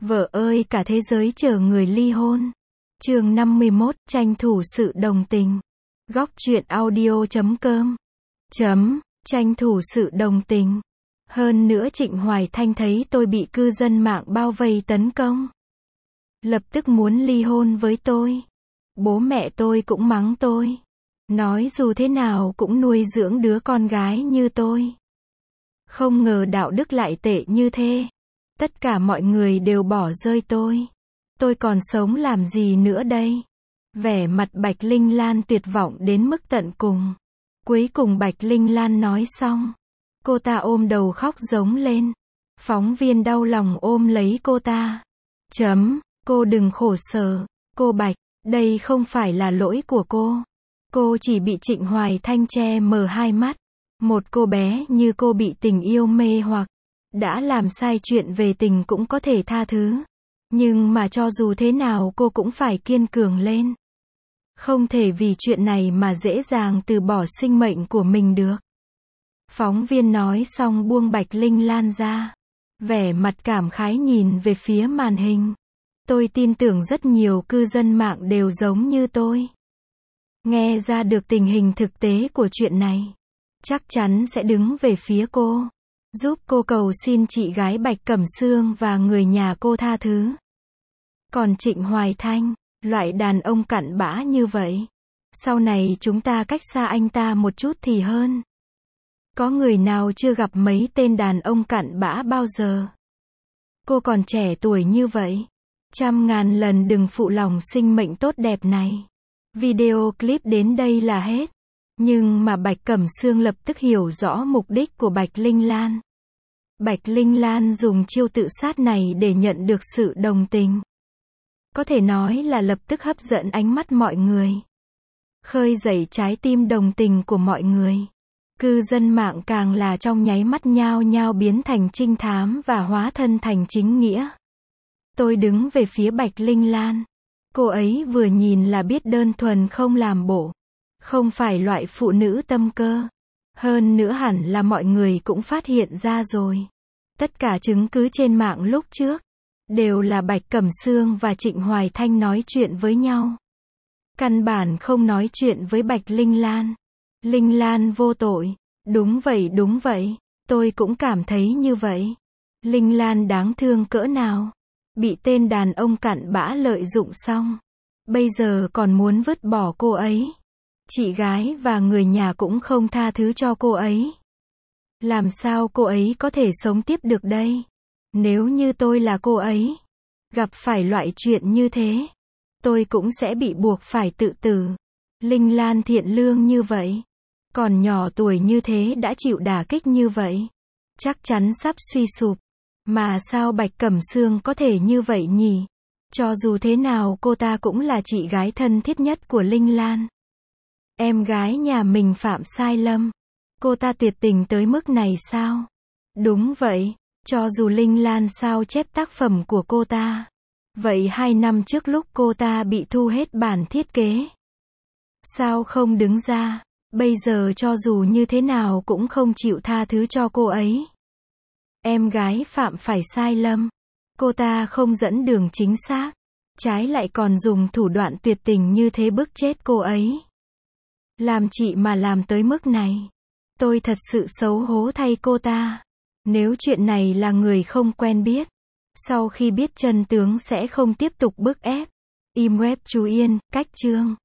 Vợ ơi, cả thế giới chờ người ly hôn. Chương 51, tranh thủ sự đồng tình. Góc truyện audio.com. Tranh thủ sự đồng tình. Hơn nữa Trịnh Hoài Thanh thấy tôi bị cư dân mạng bao vây tấn công, lập tức muốn ly hôn với tôi. Bố mẹ tôi cũng mắng tôi, nói dù thế nào cũng nuôi dưỡng đứa con gái như tôi. Không ngờ đạo đức lại tệ như thế. Tất cả mọi người đều bỏ rơi tôi. Tôi còn sống làm gì nữa đây? Vẻ mặt Bạch Linh Lan tuyệt vọng đến mức tận cùng. Cuối cùng Bạch Linh Lan nói xong, cô ta ôm đầu khóc rống lên. Phóng viên đau lòng ôm lấy cô ta. Cô đừng khổ sở. Cô Bạch, đây không phải là lỗi của cô. Cô chỉ bị Trịnh Hoài Thanh che mờ hai mắt. Một cô bé như cô bị tình yêu mê hoặc, đã làm sai chuyện về tình cũng có thể tha thứ. Nhưng mà cho dù thế nào cô cũng phải kiên cường lên. Không thể vì chuyện này mà dễ dàng từ bỏ sinh mệnh của mình được. Phóng viên nói xong buông Bạch Linh Lan ra. Vẻ mặt cảm khái nhìn về phía màn hình. Tôi tin tưởng rất nhiều cư dân mạng đều giống như tôi. Nghe ra được tình hình thực tế của chuyện này, chắc chắn sẽ đứng về phía cô, giúp cô cầu xin chị gái Bạch Cẩm Sương và người nhà cô tha thứ. Còn Trịnh Hoài Thanh, loại đàn ông cặn bã như vậy, sau này chúng ta cách xa anh ta một chút thì hơn. Có người nào chưa gặp mấy tên đàn ông cặn bã bao giờ? Cô còn trẻ tuổi như vậy, 100.000 lần đừng phụ lòng sinh mệnh tốt đẹp này. Video clip đến đây là hết. Nhưng mà Bạch Cẩm Sương lập tức hiểu rõ mục đích của Bạch Linh Lan. Bạch Linh Lan dùng chiêu tự sát này để nhận được sự đồng tình. Có thể nói là lập tức hấp dẫn ánh mắt mọi người, khơi dậy trái tim đồng tình của mọi người. Cư dân mạng càng là trong nháy mắt nhao nhao biến thành trinh thám và hóa thân thành chính nghĩa. Tôi đứng về phía Bạch Linh Lan. Cô ấy vừa nhìn là biết đơn thuần không làm bộ, không phải loại phụ nữ tâm cơ. Hơn nữa hẳn là mọi người cũng phát hiện ra rồi. Tất cả chứng cứ trên mạng lúc trước đều là Bạch Cẩm Sương và Trịnh Hoài Thanh nói chuyện với nhau. Căn bản không nói chuyện với Bạch Linh Lan. Linh Lan vô tội. Đúng vậy, tôi cũng cảm thấy như vậy. Linh Lan đáng thương cỡ nào. Bị tên đàn ông cặn bã lợi dụng xong, bây giờ còn muốn vứt bỏ cô ấy. Chị gái và người nhà cũng không tha thứ cho cô ấy. Làm sao cô ấy có thể sống tiếp được đây? Nếu như tôi là cô ấy, gặp phải loại chuyện như thế, tôi cũng sẽ bị buộc phải tự tử. Linh Lan thiện lương như vậy, còn nhỏ tuổi như thế đã chịu đả kích như vậy, chắc chắn sắp suy sụp. Mà sao Bạch Cẩm Sương có thể như vậy nhỉ? Cho dù thế nào cô ta cũng là chị gái thân thiết nhất của Linh Lan. Em gái nhà mình phạm sai lầm, cô ta tuyệt tình tới mức này sao? Đúng vậy, cho dù Linh Lan sao chép tác phẩm của cô ta, vậy 2 năm trước lúc cô ta bị thu hết bản thiết kế, sao không đứng ra? Bây giờ cho dù như thế nào cũng không chịu tha thứ cho cô ấy. Em gái phạm phải sai lầm, cô ta không dẫn đường chính xác, trái lại còn dùng thủ đoạn tuyệt tình như thế bức chết cô ấy. Làm chị mà làm tới mức này, tôi thật sự xấu hổ thay cô ta. Nếu chuyện này là người không quen biết, sau khi biết chân tướng sẽ không tiếp tục bức ép. Im web chú Yên, cách chương.